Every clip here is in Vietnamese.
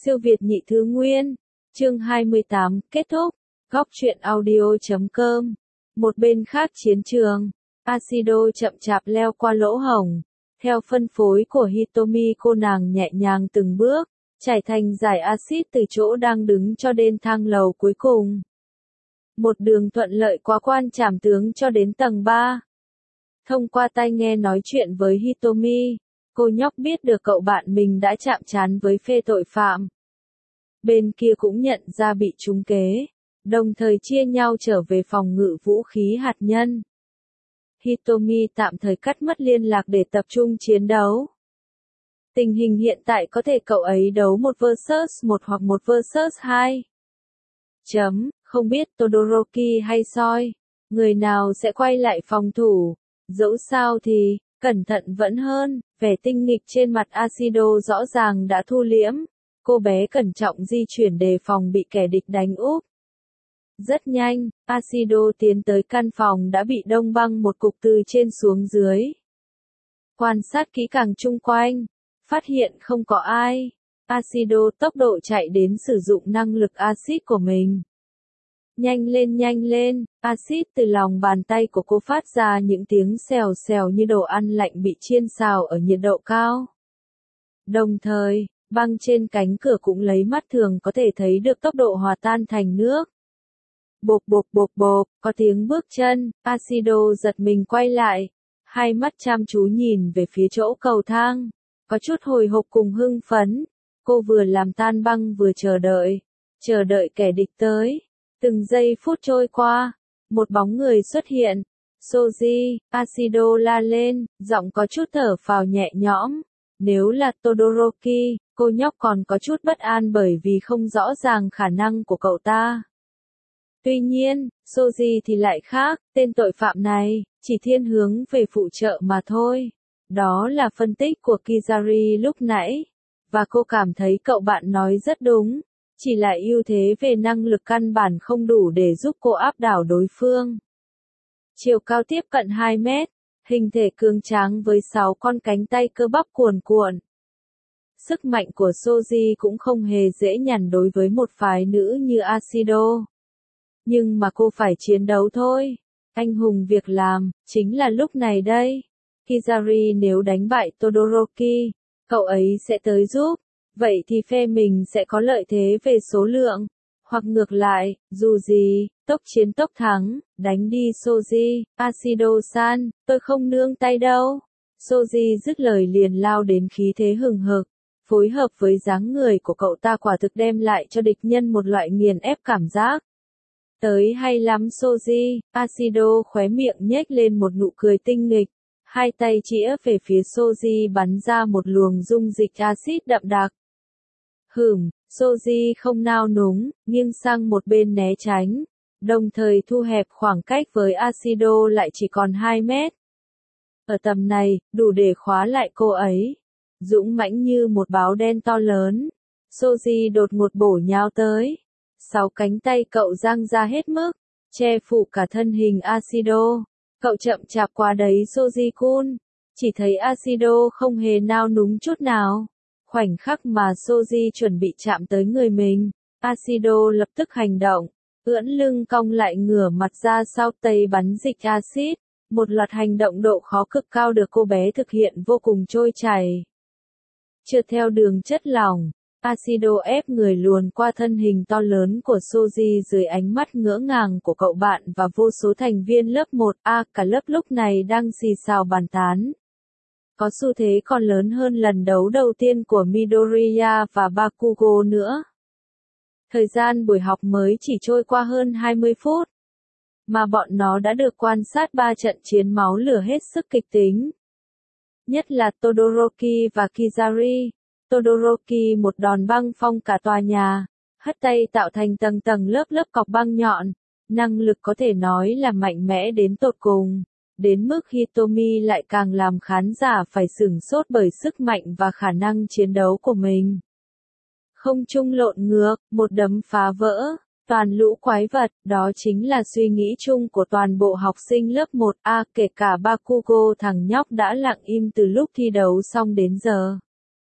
Siêu Việt nhị thứ nguyên. Chương 28, kết thúc. Góc truyện audio.com. Một bên khác chiến trường, Ashido chậm chạp leo qua lỗ hổng. Theo phân phối của Hitomi, cô nàng nhẹ nhàng từng bước, trải thành dải axit từ chỗ đang đứng cho đến thang lầu cuối cùng. Một đường thuận lợi qua quan trảm tướng cho đến tầng 3. Thông qua tai nghe nói chuyện với Hitomi, cô nhóc biết được cậu bạn mình đã chạm trán với phê tội phạm. Bên kia cũng nhận ra bị trúng kế, đồng thời chia nhau trở về phòng ngự vũ khí hạt nhân. Hitomi tạm thời cắt mất liên lạc để tập trung chiến đấu. Tình hình hiện tại có thể cậu ấy đấu 1 vs 1 hoặc 1 vs 2. Không biết Todoroki hay Soi, người nào sẽ quay lại phòng thủ. Dẫu sao thì, cẩn thận vẫn hơn, vẻ tinh nghịch trên mặt Ashido rõ ràng đã thu liễm. Cô bé cẩn trọng di chuyển đề phòng bị kẻ địch đánh úp. Rất nhanh, Ashido tiến tới căn phòng đã bị đông băng một cục từ trên xuống dưới. Quan sát kỹ càng chung quanh, phát hiện không có ai. Ashido tốc độ chạy đến sử dụng năng lực axit của mình. Nhanh lên, axit từ lòng bàn tay của cô phát ra những tiếng xèo xèo như đồ ăn lạnh bị chiên xào ở nhiệt độ cao. Đồng thời, băng trên cánh cửa cũng lấy mắt thường có thể thấy được tốc độ hòa tan thành nước. Bộp, có tiếng bước chân, Ashido giật mình quay lại, hai mắt chăm chú nhìn về phía chỗ cầu thang, có chút hồi hộp cùng hưng phấn. Cô vừa làm tan băng vừa chờ đợi kẻ địch tới. Từng giây phút trôi qua, một bóng người xuất hiện. Soji, Ashido la lên, giọng có chút thở phào nhẹ nhõm. Nếu là Todoroki, cô nhóc còn có chút bất an bởi vì không rõ ràng khả năng của cậu ta. Tuy nhiên, Soji thì lại khác, tên tội phạm này, chỉ thiên hướng về phụ trợ mà thôi. Đó là phân tích của Kizari lúc nãy. Và cô cảm thấy cậu bạn nói rất đúng. Chỉ là ưu thế về năng lực căn bản không đủ để giúp cô áp đảo đối phương. Chiều cao tiếp cận 2 mét, hình thể cường tráng với 6 con cánh tay cơ bắp cuồn cuộn. Sức mạnh của Soji cũng không hề dễ nhằn đối với một phái nữ như Ashido. Nhưng mà cô phải chiến đấu thôi. Anh hùng việc làm, chính là lúc này đây. Kizari nếu đánh bại Todoroki, cậu ấy sẽ tới giúp. Vậy thì phe mình sẽ có lợi thế về số lượng. Hoặc ngược lại, dù gì, tốc chiến tốc thắng, đánh đi Soji, Ashido-san, tôi không nương tay đâu. Soji dứt lời liền lao đến khí thế hừng hực. Phối hợp với dáng người của cậu ta quả thực đem lại cho địch nhân một loại nghiền ép cảm giác. Tới hay lắm Soji, Ashido khóe miệng nhếch lên một nụ cười tinh nghịch. Hai tay chĩa về phía Soji bắn ra một luồng dung dịch axit đậm đặc. Soji không nao núng, nghiêng sang một bên né tránh, đồng thời thu hẹp khoảng cách với Ashido lại chỉ còn 2 mét. Ở tầm này, đủ để khóa lại cô ấy. Dũng mãnh như một báo đen to lớn. Soji đột ngột bổ nhào tới. 6 cánh tay cậu dang ra hết mức, che phủ cả thân hình Ashido. Cậu chậm chạp qua đấy Soji-kun. Chỉ thấy Ashido không hề nao núng chút nào. Khoảnh khắc mà Soji chuẩn bị chạm tới người mình, Ashido lập tức hành động, ưỡn lưng cong lại ngửa mặt ra sau tay bắn dịch axit. Một loạt hành động độ khó cực cao được cô bé thực hiện vô cùng trôi chảy. Trượt theo đường chất lỏng, Ashido ép người luồn qua thân hình to lớn của Soji dưới ánh mắt ngỡ ngàng của cậu bạn và vô số thành viên lớp 1A. Cả lớp lúc này đang xì xào bàn tán. Có xu thế còn lớn hơn lần đấu đầu tiên của Midoriya và Bakugo nữa. Thời gian buổi học mới chỉ trôi qua hơn 20 phút. Mà bọn nó đã được quan sát 3 trận chiến máu lửa hết sức kịch tính. Nhất là Todoroki và Kizari. Todoroki một đòn băng phong cả tòa nhà, hất tay tạo thành tầng tầng lớp lớp cọc băng nhọn. Năng lực có thể nói là mạnh mẽ đến tột cùng. Đến mức Hitomi lại càng làm khán giả phải sửng sốt bởi sức mạnh và khả năng chiến đấu của mình. Không trung lộn ngược, một đấm phá vỡ, toàn lũ quái vật, đó chính là suy nghĩ chung của toàn bộ học sinh lớp 1A, kể cả Bakugo thằng nhóc đã lặng im từ lúc thi đấu xong đến giờ.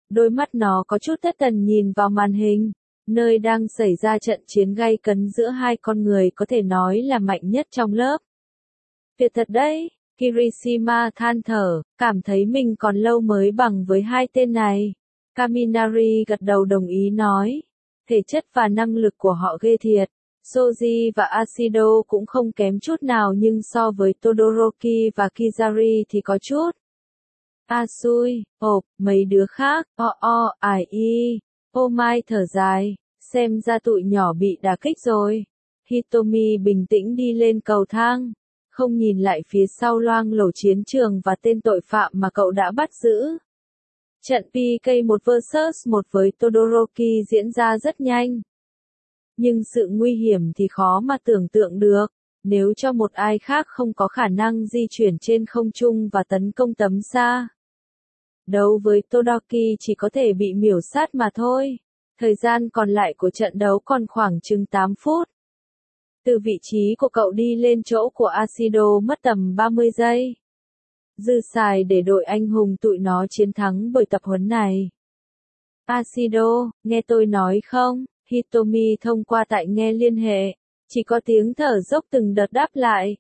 Đôi mắt nó có chút thất thần nhìn vào màn hình, nơi đang xảy ra trận chiến gay cấn giữa hai con người có thể nói là mạnh nhất trong lớp. Tuyệt thật đấy, Kirishima than thở, cảm thấy mình còn lâu mới bằng với hai tên này. Kaminari gật đầu đồng ý nói, thể chất và năng lực của họ ghê thiệt. Soji và Ashido cũng không kém chút nào nhưng so với Todoroki và Kizari thì có chút. Asui, mấy đứa khác, ải y, Mai thở dài, xem ra tụi nhỏ bị đả kích rồi. Hitomi bình tĩnh đi lên cầu thang, không nhìn lại phía sau loang lổ chiến trường và tên tội phạm mà cậu đã bắt giữ. Trận PK1 vs 1 với Todoroki diễn ra rất nhanh. Nhưng sự nguy hiểm thì khó mà tưởng tượng được, nếu cho một ai khác không có khả năng di chuyển trên không trung và tấn công tầm xa. Đấu với Todoroki chỉ có thể bị miểu sát mà thôi. Thời gian còn lại của trận đấu còn khoảng chừng 8 phút. Từ vị trí của cậu đi lên chỗ của Ashido mất tầm 30 giây. Dư xài để đội anh hùng tụi nó chiến thắng buổi tập huấn này. Ashido, nghe tôi nói không? Hitomi thông qua tai nghe liên hệ, chỉ có tiếng thở dốc từng đợt đáp lại.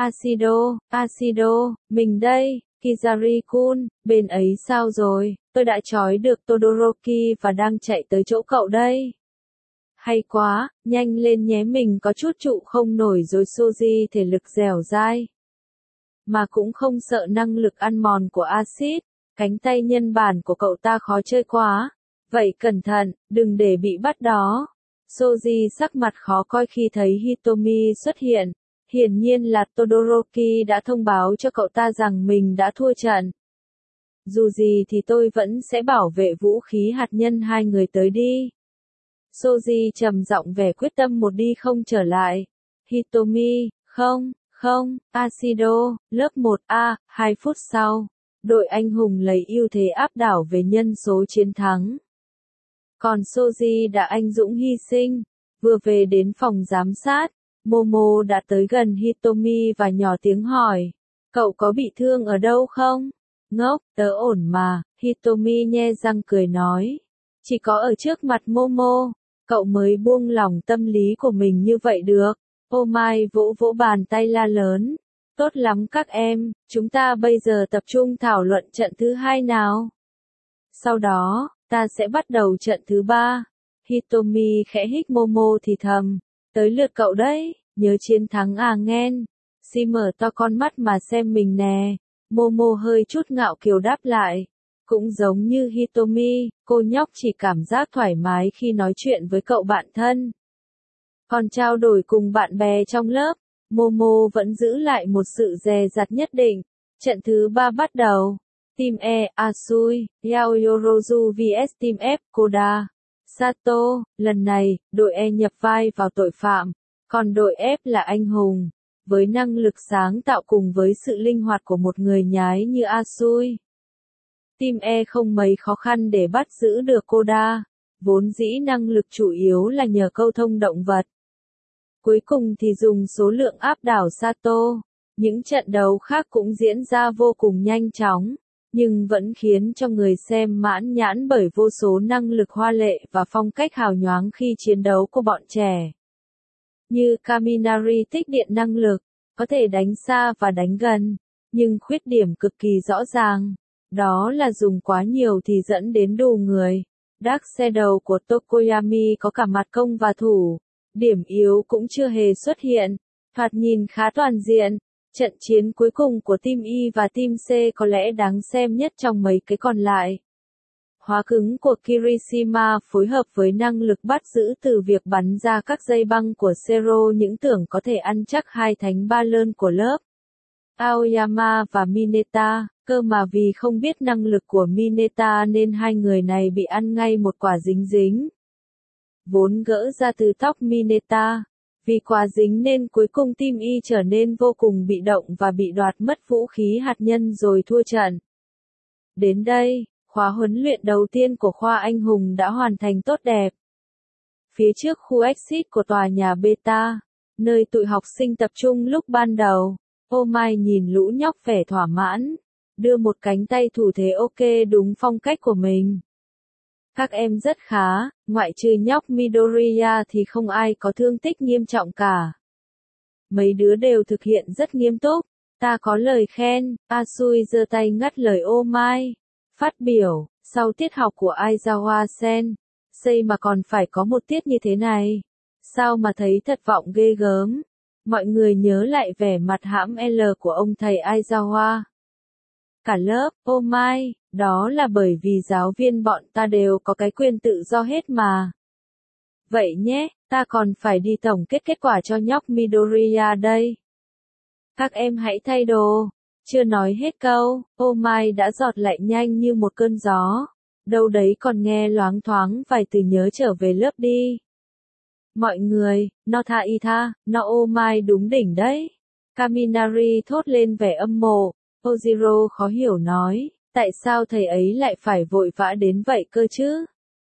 Ashido, mình đây, Kizari-kun, bên ấy sao rồi, tôi đã trói được Todoroki và đang chạy tới chỗ cậu đây. Hay quá, nhanh lên nhé, mình có chút trụ không nổi rồi. Soji thể lực dẻo dai, mà cũng không sợ năng lực ăn mòn của axit, cánh tay nhân bản của cậu ta khó chơi quá. Vậy cẩn thận, đừng để bị bắt đó. Soji sắc mặt khó coi khi thấy Hitomi xuất hiện. Hiển nhiên là Todoroki đã thông báo cho cậu ta rằng mình đã thua trận. Dù gì thì tôi vẫn sẽ bảo vệ vũ khí hạt nhân hai người tới đi. Soji trầm giọng vẻ quyết tâm một đi không trở lại. Hitomi, không, Ashido, lớp 1A, 2 phút sau. Đội anh hùng lấy ưu thế áp đảo về nhân số chiến thắng. Còn Soji đã anh dũng hy sinh, vừa về đến phòng giám sát, Momo đã tới gần Hitomi và nhỏ tiếng hỏi, cậu có bị thương ở đâu không? Ngốc, tớ ổn mà, Hitomi nhe răng cười nói, chỉ có ở trước mặt Momo, cậu mới buông lỏng tâm lý của mình như vậy được. Mai vỗ vỗ bàn tay la lớn, tốt lắm các em, chúng ta bây giờ tập trung thảo luận trận thứ hai nào. Sau đó, ta sẽ bắt đầu trận thứ ba. Hitomi khẽ hít Momo thì thầm, tới lượt cậu đấy, nhớ chiến thắng à nghen. Si mở to con mắt mà xem mình nè. Momo hơi chút ngạo kiều đáp lại. Cũng giống như Hitomi, cô nhóc chỉ cảm giác thoải mái khi nói chuyện với cậu bạn thân. Còn trao đổi cùng bạn bè trong lớp, Momo vẫn giữ lại một sự dè dặt nhất định. Trận thứ 3 bắt đầu. Team E, Asui, Yaoyorozu vs Team F, Koda, Sato. Lần này, đội E nhập vai vào tội phạm, còn đội F là anh hùng. Với năng lực sáng tạo cùng với sự linh hoạt của một người nhái như Asui, Team E không mấy khó khăn để bắt giữ được Koda. Vốn dĩ năng lực chủ yếu là nhờ câu thông động vật. Cuối cùng thì dùng số lượng áp đảo Sato. Những trận đấu khác cũng diễn ra vô cùng nhanh chóng, nhưng vẫn khiến cho người xem mãn nhãn bởi vô số năng lực hoa lệ và phong cách hào nhoáng khi chiến đấu của bọn trẻ. Như Kaminari tích điện năng lực, có thể đánh xa và đánh gần, nhưng khuyết điểm cực kỳ rõ ràng, đó là dùng quá nhiều thì dẫn đến đù người. Dark Shadow của Tokoyami có cả mặt công và thủ, điểm yếu cũng chưa hề xuất hiện, thoạt nhìn khá toàn diện. Trận chiến cuối cùng của Team Y và Team C có lẽ đáng xem nhất trong mấy cái còn lại. Hóa cứng của Kirishima phối hợp với năng lực bắt giữ từ việc bắn ra các dây băng của Zero những tưởng có thể ăn chắc hai thánh ba lơn của lớp. Aoyama và Mineta, cơ mà vì không biết năng lực của Mineta nên hai người này bị ăn ngay một quả dính dính. Vốn gỡ ra từ tóc Mineta. Vì quá dính nên cuối cùng Team Y trở nên vô cùng bị động và bị đoạt mất vũ khí hạt nhân rồi thua trận. Đến đây, khóa huấn luyện đầu tiên của khoa anh hùng đã hoàn thành tốt đẹp. Phía trước khu exit của tòa nhà Beta, nơi tụi học sinh tập trung lúc ban đầu, Mai nhìn lũ nhóc vẻ thỏa mãn, đưa một cánh tay thủ thế ok đúng phong cách của mình. Các em rất khá, ngoại trừ nhóc Midoriya thì không ai có thương tích nghiêm trọng cả. Mấy đứa đều thực hiện rất nghiêm túc. Ta có lời khen, Asui giơ tay ngắt lời Oh My. Phát biểu, sau tiết học của Aizawa Sen, xây mà còn phải có một tiết như thế này. Sao mà thấy thật vọng ghê gớm. Mọi người nhớ lại vẻ mặt hãm L của ông thầy Aizawa. Cả lớp, Oh My, đó là bởi vì giáo viên bọn ta đều có cái quyền tự do hết mà. Vậy nhé, ta còn phải đi tổng kết kết quả cho nhóc Midoriya đây. Các em hãy thay đồ. Chưa nói hết câu, Oh My đã giọt lại nhanh như một cơn gió. Đâu đấy còn nghe loáng thoáng vài từ nhớ trở về lớp đi. Mọi người, nó tha y tha, nó Oh My đúng đỉnh đấy. Kaminari thốt lên vẻ âm mộ. Ojiro khó hiểu nói, tại sao thầy ấy lại phải vội vã đến vậy cơ chứ?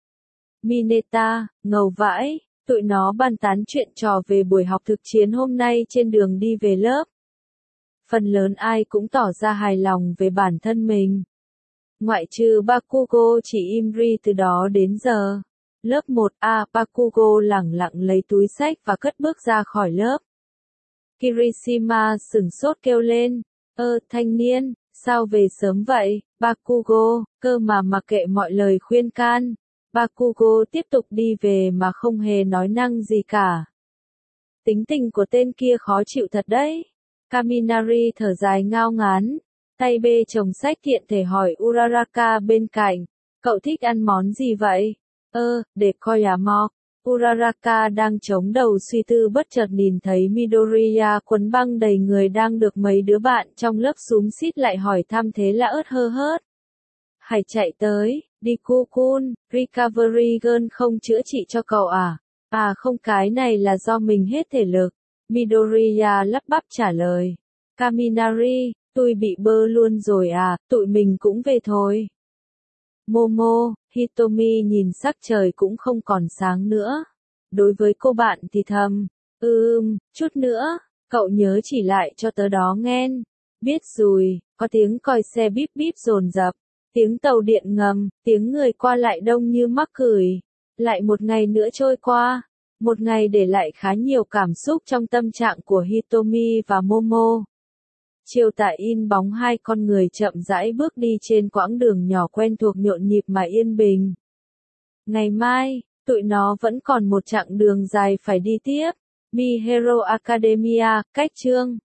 Mineta, ngầu vãi, tụi nó bàn tán chuyện trò về buổi học thực chiến hôm nay trên đường đi về lớp. Phần lớn ai cũng tỏ ra hài lòng về bản thân mình. Ngoại trừ Bakugo chỉ im ri từ đó đến giờ. Lớp 1A, Bakugo lẳng lặng lấy túi xách và cất bước ra khỏi lớp. Kirishima sửng sốt kêu lên, thanh niên, sao về sớm vậy, Bakugo, cơ mà mặc kệ mọi lời khuyên can. Bakugo tiếp tục đi về mà không hề nói năng gì cả. Tính tình của tên kia khó chịu thật đấy. Kaminari thở dài ngao ngán, tay bê chồng sách tiện thể hỏi Uraraka bên cạnh, cậu thích ăn món gì vậy? Để coi à mò. Uraraka đang chống đầu suy tư bất chợt nhìn thấy Midoriya quấn băng đầy người đang được mấy đứa bạn trong lớp xúm xít lại hỏi thăm thế là ớt hơ hớt. Hãy chạy tới, Deku-kun, Recovery Girl không chữa trị cho cậu à? À không, cái này là do mình hết thể lực. Midoriya lắp bắp trả lời. Kaminari, tôi bị bơ luôn rồi à, tụi mình cũng về thôi. Momo, Hitomi nhìn sắc trời cũng không còn sáng nữa. Đối với cô bạn thì thầm, chút nữa, cậu nhớ chỉ lại cho tớ đó nghen. Biết rồi, có tiếng còi xe bíp bíp dồn dập, tiếng tàu điện ngầm, tiếng người qua lại đông như mắc cười. Lại một ngày nữa trôi qua, một ngày để lại khá nhiều cảm xúc trong tâm trạng của Hitomi và Momo. Chiều tà in bóng hai con người chậm rãi bước đi trên quãng đường nhỏ quen thuộc nhộn nhịp mà yên bình. Ngày mai, tụi nó vẫn còn một chặng đường dài phải đi tiếp. Mi Hero Academia, cách chương